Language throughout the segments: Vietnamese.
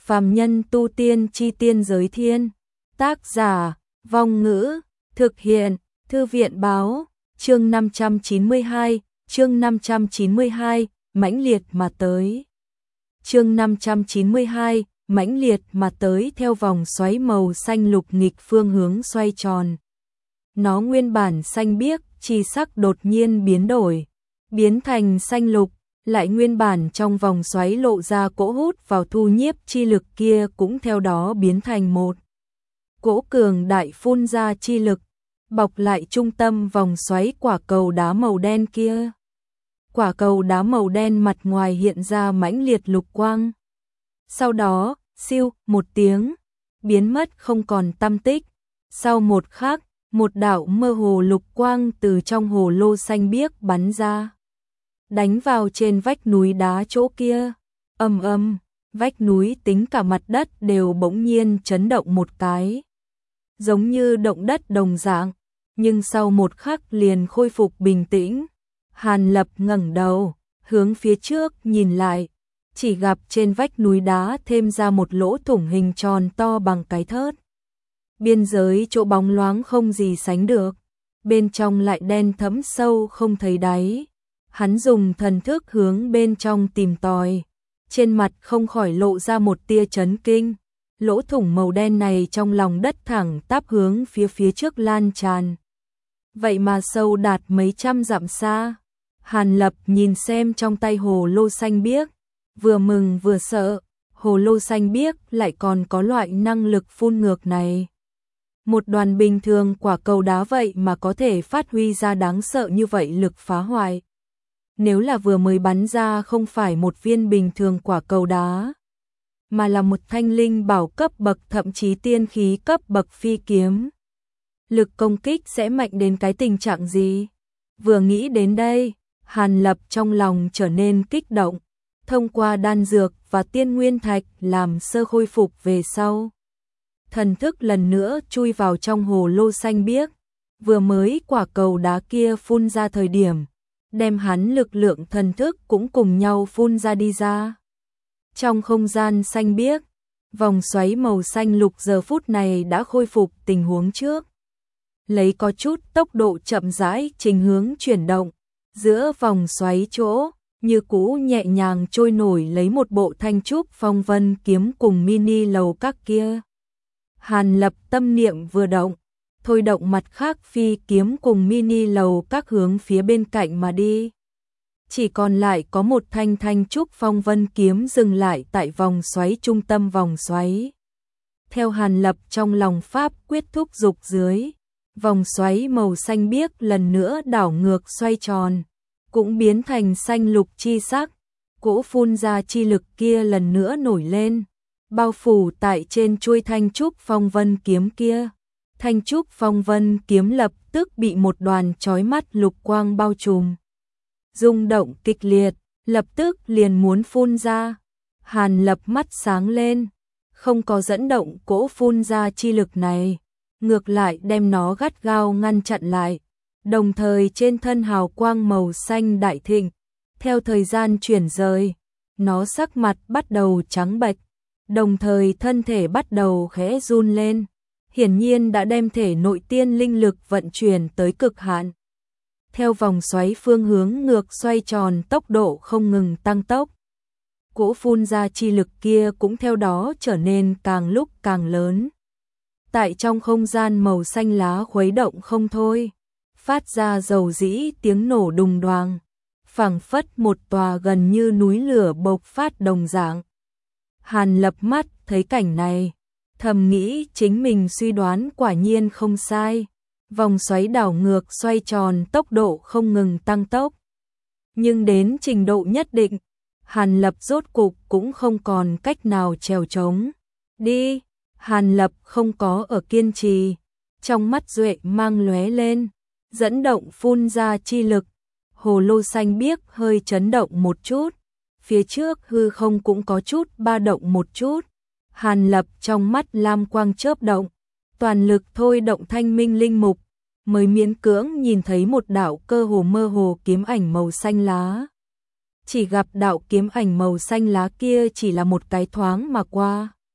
Phàm nhân tu tiên chi tiên giới thiên. Tác giả, Vong Ngữ, thực hiện, Thư viện báo, chương 592, mãnh liệt mà tới. Chương 592, mãnh liệt mà tới theo vòng xoáy màu xanh lục nghịch phương hướng xoay tròn. Nó nguyên bản xanh biếc, chi sắc đột nhiên biến đổi, biến thành xanh lục, lại nguyên bản trong vòng xoáy lộ ra cỗ hút vào thu nhiếp chi lực kia cũng theo đó biến thành một cỗ cường đại phun ra chi lực, bọc lại trung tâm vòng xoáy quả cầu đá màu đen kia. Quả cầu đá màu đen mặt ngoài hiện ra mãnh liệt lục quang. Sau đó, siêu, một tiếng, biến mất không còn tăm tích. Sau một khắc, một đạo mơ hồ lục quang từ trong hồ lô xanh biếc bắn ra, đánh vào trên vách núi đá chỗ kia. Ầm ầm, vách núi tính cả mặt đất đều bỗng nhiên chấn động một cái, giống như động đất đồng dạng, nhưng sau một khắc liền khôi phục bình tĩnh. Hàn Lập ngẩng đầu, hướng phía trước nhìn lại, chỉ gặp trên vách núi đá thêm ra một lỗ thủng hình tròn to bằng cái thớt. Biên giới chỗ bóng loáng không gì sánh được, bên trong lại đen thẫm sâu không thấy đáy. Hắn dùng thần thức hướng bên trong tìm tòi, trên mặt không khỏi lộ ra một tia chấn kinh. Lỗ thủng màu đen này trong lòng đất thẳng tắp hướng phía trước lan tràn, vậy mà sâu đạt mấy trăm dặm xa. Hàn Lập nhìn xem trong tay hồ lô xanh biếc, vừa mừng vừa sợ, hồ lô xanh biếc lại còn có loại năng lực phun ngược này. Một đoàn bình thường quả cầu đá vậy mà có thể phát huy ra đáng sợ như vậy lực phá hoại. Nếu là vừa mới bắn ra không phải một viên bình thường quả cầu đá, mà là một thanh linh bảo cấp bậc thậm chí tiên khí cấp bậc phi kiếm, lực công kích sẽ mạnh đến cái tình trạng gì? Vừa nghĩ đến đây, Hàn Lập trong lòng trở nên kích động, thông qua đan dược và tiên nguyên thạch làm sơ khôi phục về sau. Thần thức lần nữa chui vào trong hồ lô xanh biếc, vừa mới quả cầu đá kia phun ra thời điểm, đem hắn lực lượng thần thức cũng cùng nhau phun ra đi ra. Trong không gian xanh biếc, vòng xoáy màu xanh lục giờ phút này đã khôi phục tình huống trước. Lấy có chút tốc độ chậm rãi trình hướng chuyển động, giữa vòng xoáy chỗ, như cũ nhẹ nhàng trôi nổi lấy một bộ thanh trúc phong vân kiếm cùng mini lầu các kia. Hàn Lập tâm niệm vừa động, thôi động mặt khác phi kiếm cùng mini lầu các hướng phía bên cạnh mà đi. Chỉ còn lại có một thanh trúc phong vân kiếm dừng lại tại vòng xoáy trung tâm vòng xoáy. Theo Hàn Lập trong lòng pháp quyết thúc dục dưới, vòng xoáy màu xanh biếc lần nữa đảo ngược xoay tròn, cũng biến thành xanh lục chi sắc. Cỗ phun ra chi lực kia lần nữa nổi lên, bao phủ tại trên chuôi thanh trúc phong vân kiếm kia. Thanh trúc phong vân kiếm lập tức bị một đoàn chói mắt lục quang bao trùm, rung động kịch liệt, lập tức liền muốn phun ra. Hàn Lập mắt sáng lên, không có dẫn động cỗ phun ra chi lực này, ngược lại đem nó gắt gao ngăn chặn lại. Đồng thời trên thân hào quang màu xanh đại thịnh, theo thời gian chuyển rời, nó sắc mặt bắt đầu trắng bệch, đồng thời thân thể bắt đầu khẽ run lên, hiển nhiên đã đem thể nội tiên linh lực vận chuyển tới cực hạn. Theo vòng xoáy phương hướng ngược xoay tròn, tốc độ không ngừng tăng tốc. Cỗ phun ra chi lực kia cũng theo đó trở nên càng lúc càng lớn. Tại trong không gian màu xanh lá khuấy động không thôi, phát ra dầu dĩ tiếng nổ đùng đoàng, phảng phất một tòa gần như núi lửa bộc phát đồng dạng. Hàn Lập mắt thấy cảnh này, thầm nghĩ chính mình suy đoán quả nhiên không sai. Vòng xoáy đảo ngược xoay tròn, tốc độ không ngừng tăng tốc. Nhưng đến trình độ nhất định, Hàn Lập rốt cục cũng không còn cách nào trèo trống. Đi, Hàn Lập không có ở kiên trì, trong mắt duệ mang lóe lên, dẫn động phun ra chi lực. Hồ lô xanh biếc hơi chấn động một chút, phía trước hư không cũng có chút ba động một chút. Hàn Lập trong mắt lam quang chớp động, toàn lực thôi động thanh minh linh mục, mới miễn cưỡng nhìn thấy một đạo cơ hồ mơ hồ kiếm ảnh màu xanh lá. Chỉ gặp đạo kiếm ảnh màu xanh lá kia chỉ là một cái thoáng mà qua,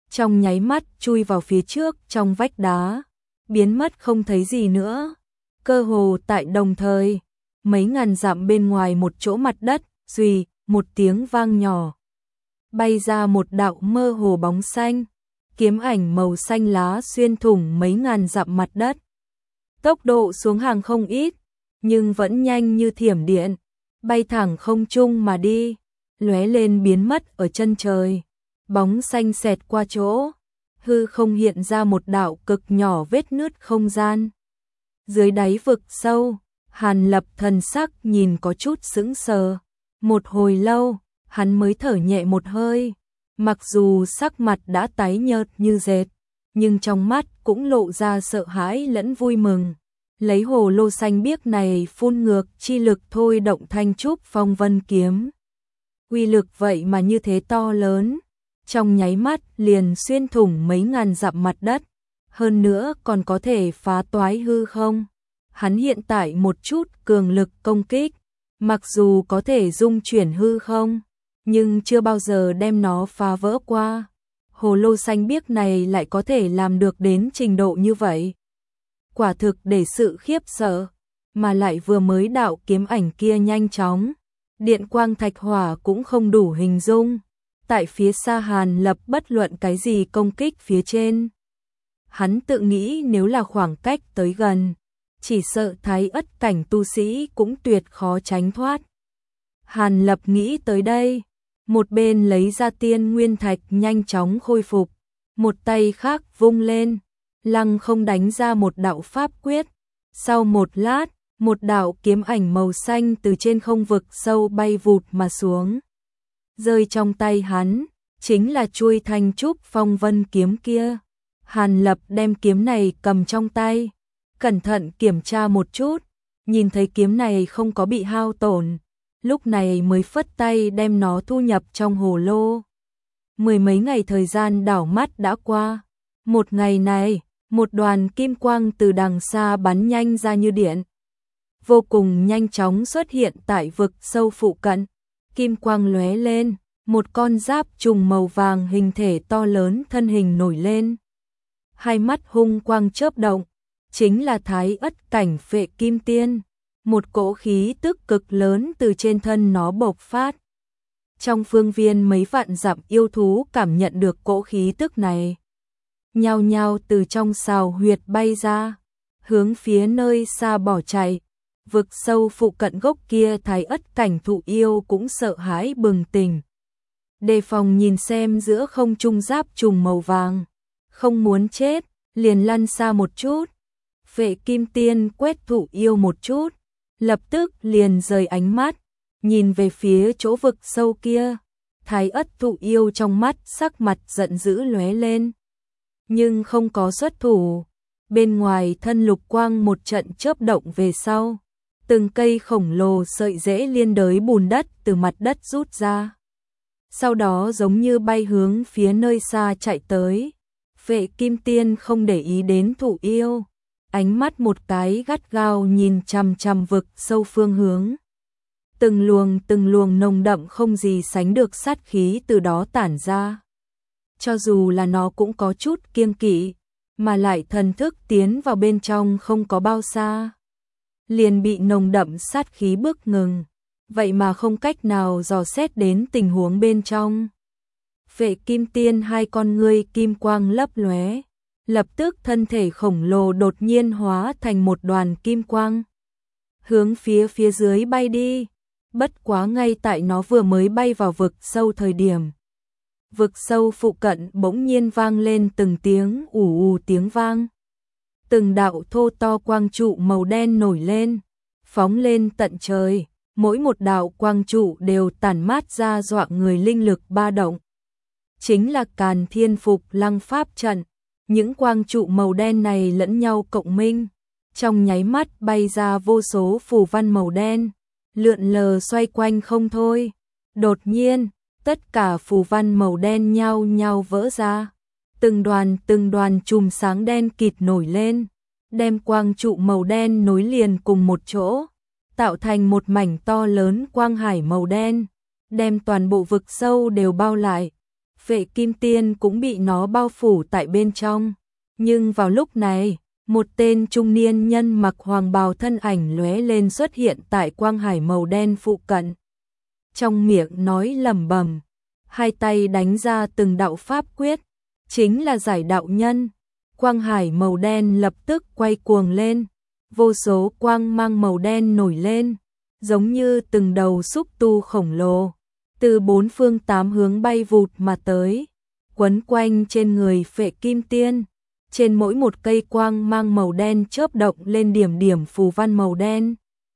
trong nháy mắt chui vào phía trước trong vách đá, biến mất không thấy gì nữa. Cơ hồ tại đồng thời, mấy ngàn dặm bên ngoài một chỗ mặt đất, xuy, một tiếng vang nhỏ. Bay ra một đạo mơ hồ bóng xanh, kiếm ảnh màu xanh lá xuyên thủng mấy ngàn dặm mặt đất. Tốc độ xuống hàng không ít, nhưng vẫn nhanh như thiểm điện, bay thẳng không trung mà đi, lóe lên biến mất ở chân trời. Bóng xanh xẹt qua chỗ, hư không hiện ra một đạo cực nhỏ vết nứt không gian. Dưới đáy vực sâu, Hàn Lập thần sắc nhìn có chút sững sờ. Một hồi lâu, hắn mới thở nhẹ một hơi. Mặc dù sắc mặt đã tái nhợt như dệt, nhưng trong mắt cũng lộ ra sợ hãi lẫn vui mừng. Lấy hồ lô xanh biếc này phun ngược chi lực thôi động Thanh Trúc Phong Vân kiếm. Uy lực vậy mà như thế to lớn, trong nháy mắt liền xuyên thủng mấy ngàn dặm mặt đất, hơn nữa còn có thể phá toái hư không. Hắn hiện tại một chút cường lực công kích, mặc dù có thể dung chuyển hư không, nhưng chưa bao giờ đem nó phá vỡ qua. Hồ lô xanh biếc này lại có thể làm được đến trình độ như vậy. Quả thực để sự khiếp sợ, mà lại vừa mới đạo kiếm ảnh kia nhanh chóng, điện quang thạch hỏa cũng không đủ hình dung. Tại phía xa Hàn Lập bất luận cái gì công kích phía trên. Hắn tự nghĩ nếu là khoảng cách tới gần, chỉ sợ Thái Ất cảnh tu sĩ cũng tuyệt khó tránh thoát. Hàn Lập nghĩ tới đây, một bên lấy ra tiên nguyên thạch nhanh chóng khôi phục, một tay khác vung lên, lăng không đánh ra một đạo pháp quyết. Sau một lát, một đạo kiếm ảnh màu xanh từ trên không vực sâu bay vụt mà xuống. Rơi trong tay hắn, chính là chuôi Thanh Trúc Phong Vân kiếm kia. Hàn Lập đem kiếm này cầm trong tay, cẩn thận kiểm tra một chút, nhìn thấy kiếm này không có bị hao tổn, lúc này mới phất tay đem nó thu nhập trong hồ lô. Mười mấy ngày thời gian đảo mắt đã qua. Một ngày này, một đoàn kim quang từ đằng xa bắn nhanh ra như điện, vô cùng nhanh chóng xuất hiện tại vực sâu phụ cận. Kim quang lóe lên, một con giáp trùng màu vàng hình thể to lớn thân hình nổi lên. Hai mắt hung quang chớp động, chính là Thái Ất cảnh Phệ Kim Tiên. Một cỗ khí tức cực lớn từ trên thân nó bộc phát. Trong phương viên mấy vạn dặm yêu thú cảm nhận được cỗ khí tức này, nhao nhao từ trong sào huyệt bay ra, hướng phía nơi xa bỏ chạy. Vực sâu phụ cận gốc kia Thái Ất cảnh thụ yêu cũng sợ hãi bừng tỉnh, đề phòng nhìn xem giữa không trung giáp trùng màu vàng, không muốn chết, liền lăn xa một chút. Phệ Kim Tiên quét thụ yêu một chút, lập tức liền rời ánh mắt, nhìn về phía chỗ vực sâu kia. Thái Ất thụ yêu trong mắt sắc mặt giận dữ lóe lên, nhưng không có xuất thủ. Bên ngoài thân lục quang một trận chớp động về sau, từng cây khổng lồ sợi rễ liên đới bùn đất từ mặt đất rút ra. Sau đó giống như bay hướng phía nơi xa chạy tới. Phệ Kim Tiên không để ý đến thụ yêu, ánh mắt một cái gắt gao nhìn chằm chằm vực sâu phương hướng. Từng luồng nồng đậm không gì sánh được sát khí từ đó tản ra. Cho dù là nó cũng có chút kiêng kỵ, mà lại thần thức tiến vào bên trong không có bao xa, liền bị nồng đậm sát khí bức ngừng, vậy mà không cách nào dò xét đến tình huống bên trong. Phệ Kim Tiên hai con ngươi kim quang lấp lóe, lập tức thân thể khổng lồ đột nhiên hóa thành một đoàn kim quang, hướng phía dưới bay đi. Bất quá ngay tại nó vừa mới bay vào vực sâu thời điểm, vực sâu phụ cận bỗng nhiên vang lên từng tiếng ù ù tiếng vang. Từng đạo thô to quang trụ màu đen nổi lên, phóng lên tận trời, mỗi một đạo quang trụ đều tản mát ra dọa người linh lực ba động. Chính là Càn Thiên Phục Lăng Pháp trận. Những quang trụ màu đen này lẫn nhau cộng minh, trong nháy mắt bay ra vô số phù văn màu đen, lượn lờ xoay quanh không thôi. Đột nhiên, tất cả phù văn màu đen nhao nhao vỡ ra, từng đoàn chùm sáng đen kịt nổi lên, đem quang trụ màu đen nối liền cùng một chỗ, tạo thành một mảnh to lớn quang hải màu đen, đem toàn bộ vực sâu đều bao lại. Vệ kim tiên cũng bị nó bao phủ tại bên trong. Nhưng vào lúc này, một tên trung niên nhân mặc hoàng bào thân ảnh lóe lên xuất hiện tại quang hải màu đen phụ cận. Trong miệng nói lẩm bẩm, hai tay đánh ra từng đạo pháp quyết, chính là giải đạo nhân. Quang hải màu đen lập tức quay cuồng lên, vô số quang mang màu đen nổi lên, giống như từng đầu xúc tu khổng lồ, từ bốn phương tám hướng bay vụt mà tới, quấn quanh trên người Vệ kim tiên. Trên mỗi một cây quang mang màu đen chớp động lên điểm điểm phù văn màu đen,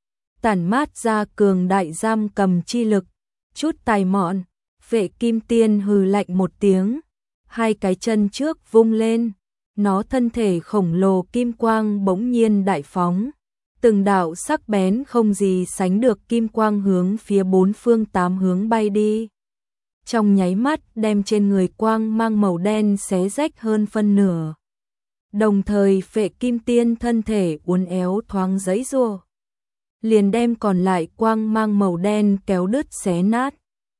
tản mát ra cường đại giam cầm chi lực. Chút tài mọn, Vệ kim tiên hừ lạnh một tiếng, hai cái chân trước vung lên, nó thân thể khổng lồ kim quang bỗng nhiên đại phóng, từng đạo sắc bén không gì sánh được kim quang hướng phía bốn phương tám hướng bay đi. Trong nháy mắt đem trên người quang mang màu đen xé rách hơn phân nửa. Đồng thời Vệ kim tiên thân thể uốn éo thoáng giãy giụa, liền đem còn lại quang mang màu đen kéo đứt xé nát.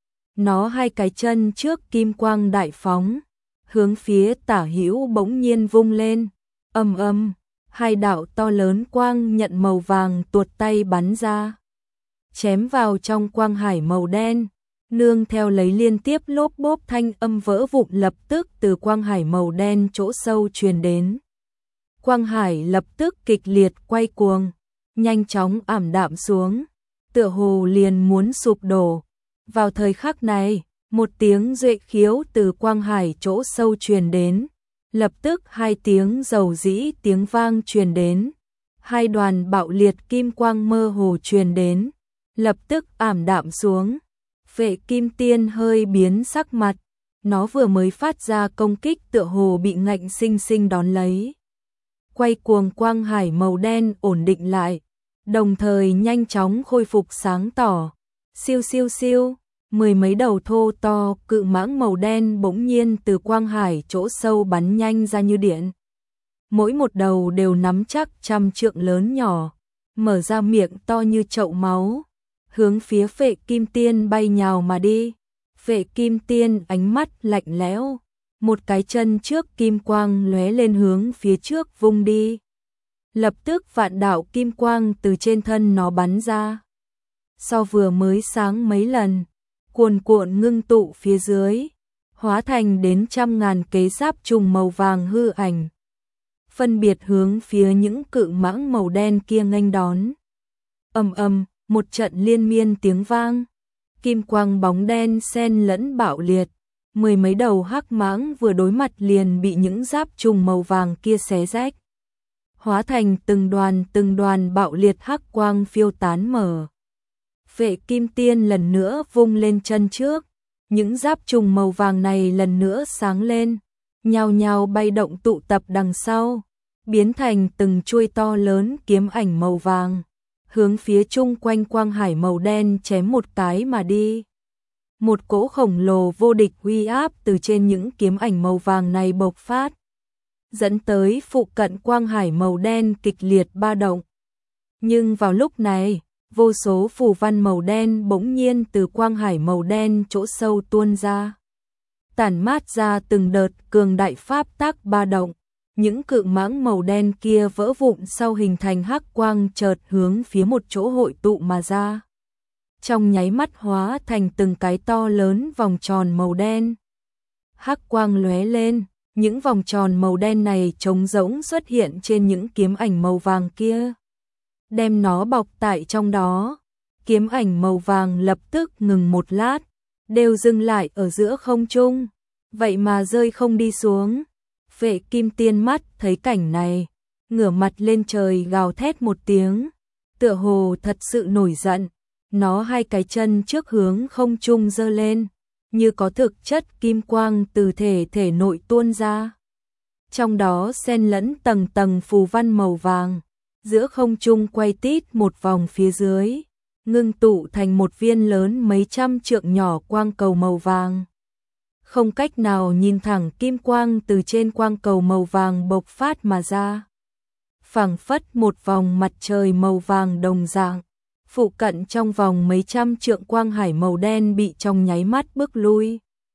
Nó hai cái chân trước kim quang đại phóng, hướng phía tả hữu bỗng nhiên vung lên, ầm ầm, hai đạo to lớn quang nhận màu vàng tuột tay bắn ra, chém vào trong quang hải màu đen, nương theo lấy liên tiếp lốp bốp thanh âm vỡ vụn lập tức từ quang hải màu đen chỗ sâu truyền đến. Quang hải lập tức kịch liệt quay cuồng, nhanh chóng ảm đạm xuống, tựa hồ liền muốn sụp đổ. Vào thời khắc này, một tiếng duệ khiếu từ quang hải chỗ sâu truyền đến, lập tức hai tiếng dầu dĩ tiếng vang truyền đến, hai đoàn bạo liệt kim quang mơ hồ truyền đến, lập tức ảm đạm xuống. Vệ kim tiên hơi biến sắc mặt, nó vừa mới phát ra công kích tựa hồ bị ngạnh sinh sinh đón lấy. Quay cuồng quang hải màu đen ổn định lại, đồng thời nhanh chóng khôi phục sáng tỏ. Siêu siêu siêu, mười mấy đầu thô to cự mãng màu đen bỗng nhiên từ quang hải chỗ sâu bắn nhanh ra như điện. Mỗi một đầu đều nắm chắc 100 trượng lớn nhỏ, mở ra miệng to như chậu máu, hướng phía Vệ kim tiên bay nhào mà đi. Vệ kim tiên ánh mắt lạnh lẽo, một cái chân trước kim quang lóe lên hướng phía trước vung đi. Lập tức vạn đạo kim quang từ trên thân nó bắn ra. So vừa mới sáng mấy lần, cuồn cuộn ngưng tụ phía dưới, hóa thành đến 100.000 kế giáp trùng màu vàng hư ảnh, phân biệt hướng phía những cự mãng màu đen kia nghênh đón. Ầm ầm, một trận liên miên tiếng vang, kim quang bóng đen xen lẫn bạo liệt, mười mấy đầu hắc mãng vừa đối mặt liền bị những giáp trùng màu vàng kia xé rách, hóa thành từng đoàn bạo liệt hắc quang phiêu tán mở. Vệ kim tiên lần nữa vung lên chân trước, những giáp trùng màu vàng này lần nữa sáng lên, nhao nhao bay động tụ tập đằng sau, biến thành từng chuôi to lớn kiếm ảnh màu vàng, hướng phía chung quanh quang hải màu đen chém một cái mà đi. Một cỗ khổng lồ vô địch uy áp từ trên những kiếm ảnh màu vàng này bộc phát, dẫn tới phụ cận quang hải màu đen kịch liệt ba động. Nhưng vào lúc này, vô số phù văn màu đen bỗng nhiên từ quang hải màu đen chỗ sâu tuôn ra, tản mát ra từng đợt cường đại pháp tác ba động. Những cự mãng màu đen kia vỡ vụn sau hình thành hắc quang chợt hướng phía một chỗ hội tụ mà ra. Trong nháy mắt hóa thành từng cái to lớn vòng tròn màu đen. Hắc quang lóe lên, những vòng tròn màu đen này trống rỗng xuất hiện trên những kiếm ảnh màu vàng kia, đem nó bọc tại trong đó. Kiếm ảnh màu vàng lập tức ngừng một lát, đều dừng lại ở giữa không trung, vậy mà rơi không đi xuống. Vệ kim tiên mắt thấy cảnh này, ngửa mặt lên trời gào thét một tiếng, tựa hồ thật sự nổi giận. Nó hai cái chân trước hướng không trung giơ lên, như có thực chất kim quang từ thể nội tuôn ra. Trong đó xen lẫn tầng tầng phù văn màu vàng, giữa không trung quay tít một vòng phía dưới, ngưng tụ thành một viên lớn mấy trăm trượng nhỏ quang cầu màu vàng. Không cách nào nhìn thẳng kim quang từ trên quang cầu màu vàng bộc phát mà ra, phảng phất một vòng mặt trời màu vàng đồng dạng. Phụ cận trong vòng mấy trăm trượng quang hải màu đen bị trong nháy mắt bước lui.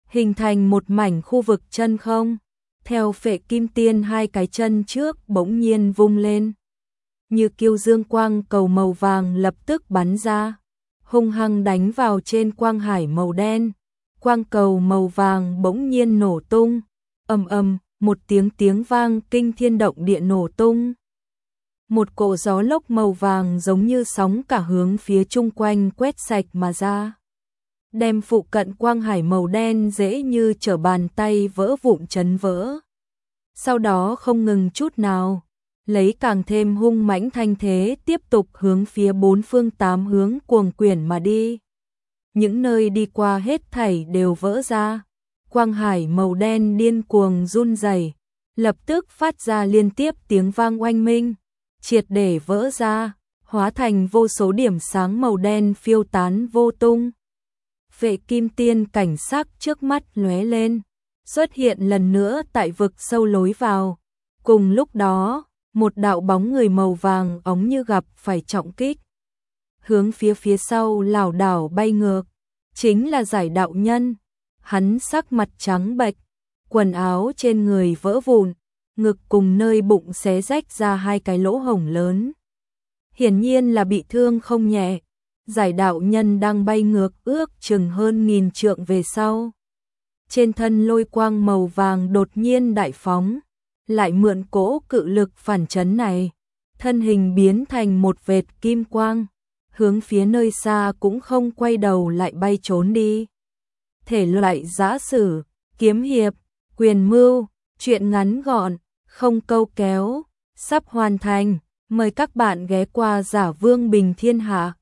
hình thành một mảnh khu vực chân không. Theo Phệ Kim Tiên, hai cái chân trước bỗng nhiên vung lên, như kiêu dương quang cầu màu vàng lập tức bắn ra, hung hăng đánh vào trên quang hải màu đen. Quang cầu màu vàng bỗng nhiên nổ tung, ầm ầm, một tiếng vang kinh thiên động địa nổ tung. Một cỗ gió lốc màu vàng giống như sóng cả hướng phía chung quanh quét sạch mà ra, đem phụ cận quang hải màu đen dễ như trở bàn tay vỡ vụn chấn vỡ. Sau đó không ngừng chút nào, lấy càng thêm hung mãnh thanh thế tiếp tục hướng phía bốn phương tám hướng cuồng quyển mà đi. Những nơi đi qua hết thảy đều vỡ ra, quang hải màu đen điên cuồng run rẩy, lập tức phát ra liên tiếp tiếng vang oanh minh, triệt để vỡ ra, hóa thành vô số điểm sáng màu đen phiêu tán vô tung. Phệ Kim Tiên cảnh sắc trước mắt lóe lên, xuất hiện lần nữa tại vực sâu lối vào. Cùng lúc đó, một đạo bóng người màu vàng óng như gặp phải trọng kích, hướng phía sau lảo đảo bay ngược, chính là Giải đạo nhân. Hắn sắc mặt trắng bệch, quần áo trên người vỡ vụn, ngực cùng nơi bụng xé rách ra hai cái lỗ hổng lớn. Hiển nhiên là bị thương không nhẹ. Giải đạo nhân đang bay ngược ước chừng hơn 1000 trượng về sau. Trên thân lôi quang màu vàng đột nhiên đại phóng, lại mượn cỗ cự lực phản chấn này, thân hình biến thành một vệt kim quang, hướng phía nơi xa cũng không quay đầu lại bay trốn đi. Thể loại giã sử, kiếm hiệp, quyền mưu, truyện ngắn gọn, không câu kéo, sắp hoàn thành. Mời các bạn ghé qua Giả Vương Bình Thiên Hạ.